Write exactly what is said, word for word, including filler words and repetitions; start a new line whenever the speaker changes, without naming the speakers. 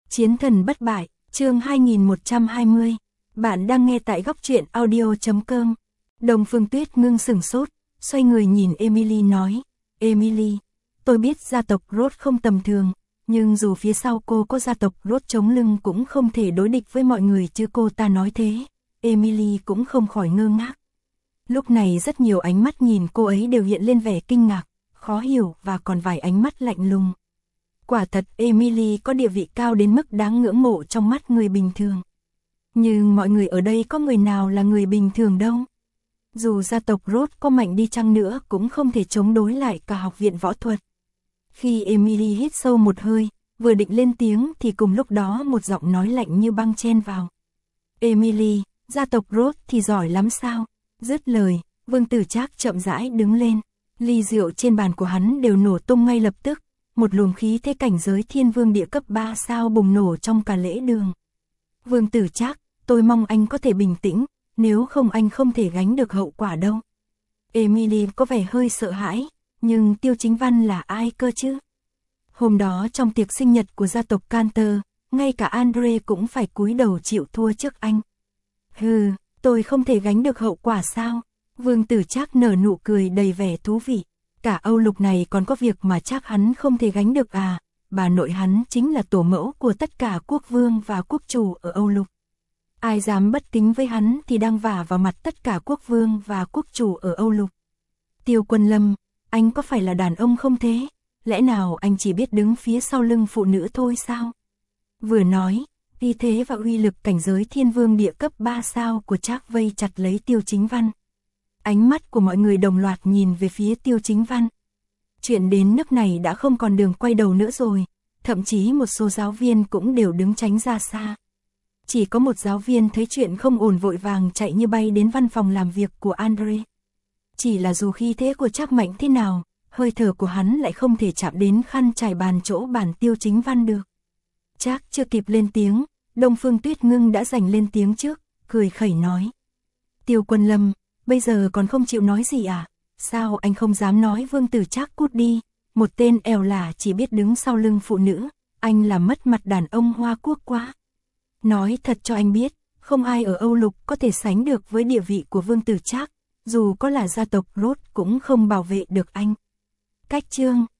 Chiến thần bất bại, chương hai nghìn một trăm hai mươi. Bạn đang nghe tại góc truyện audio chấm com. Đông Phương Tuyết ngưng sửng sốt, xoay người nhìn Emily nói, Emily, tôi biết gia tộc Roth không tầm thường, nhưng dù phía sau cô có gia tộc Roth chống lưng cũng không thể đối địch với mọi người chứ. Cô ta nói thế, Emily cũng không khỏi ngơ ngác. Lúc này rất nhiều ánh mắt nhìn cô ấy đều hiện lên vẻ kinh ngạc, khó hiểu và còn vài ánh mắt lạnh lùng. Quả thật Emily có địa vị cao đến mức đáng ngưỡng mộ trong mắt người bình thường. Nhưng mọi người ở đây có người nào là người bình thường đâu. Dù gia tộc Roth có mạnh đi chăng nữa cũng không thể chống đối lại cả học viện võ thuật. Khi Emily hít sâu một hơi, vừa định lên tiếng thì cùng lúc đó một giọng nói lạnh như băng chen vào. Emily, gia tộc Roth thì giỏi lắm sao? Dứt lời, Vương Tử Trác chậm rãi đứng lên. Ly rượu trên bàn của hắn đều nổ tung ngay lập tức. Một luồng khí thế cảnh giới thiên vương địa cấp ba sao bùng nổ trong cả lễ đường. Vương Tử Trác, tôi mong anh có thể bình tĩnh, nếu không anh không thể gánh được hậu quả đâu. Emily có vẻ hơi sợ hãi, nhưng Tiêu Chính Văn là ai cơ chứ? Hôm đó trong tiệc sinh nhật của gia tộc Cantor, ngay cả Andre cũng phải cúi đầu chịu thua trước anh. Hừ, tôi không thể gánh được hậu quả sao? Vương Tử Trác nở nụ cười đầy vẻ thú vị. Cả Âu Lục này còn có việc mà chắc hắn không thể gánh được à, bà nội hắn chính là tổ mẫu của tất cả quốc vương và quốc chủ ở Âu Lục. Ai dám bất kính với hắn thì đang vả vào mặt tất cả quốc vương và quốc chủ ở Âu Lục. Tiêu Quân Lâm, anh có phải là đàn ông không thế? Lẽ nào anh chỉ biết đứng phía sau lưng phụ nữ thôi sao? Vừa nói, uy thế và uy lực cảnh giới thiên vương địa cấp ba sao của Trác vây chặt lấy Tiêu Chính Văn. Ánh mắt của mọi người đồng loạt nhìn về phía Tiêu Chính Văn. Chuyện đến nước này đã không còn đường quay đầu nữa rồi, thậm chí một số giáo viên cũng đều đứng tránh ra xa. Chỉ có một giáo viên thấy chuyện không ổn vội vàng chạy như bay đến văn phòng làm việc của Andre. Chỉ là dù khí thế của Trác mạnh thế nào, hơi thở của hắn lại không thể chạm đến khăn trải bàn chỗ bàn Tiêu Chính Văn được. Trác chưa kịp lên tiếng, Đông Phương Tuyết Ngưng đã giành lên tiếng trước, cười khẩy nói. Tiêu Quân Lâm, bây giờ còn không chịu nói gì à? Sao anh không dám nói Vương Tử Trác cút đi? Một tên èo lả chỉ biết đứng sau lưng phụ nữ, anh làm mất mặt đàn ông Hoa Quốc quá. Nói thật cho anh biết, không ai ở Âu Lục có thể sánh được với địa vị của Vương Tử Trác, dù có là gia tộc Roth cũng không bảo vệ được anh. Cách chương,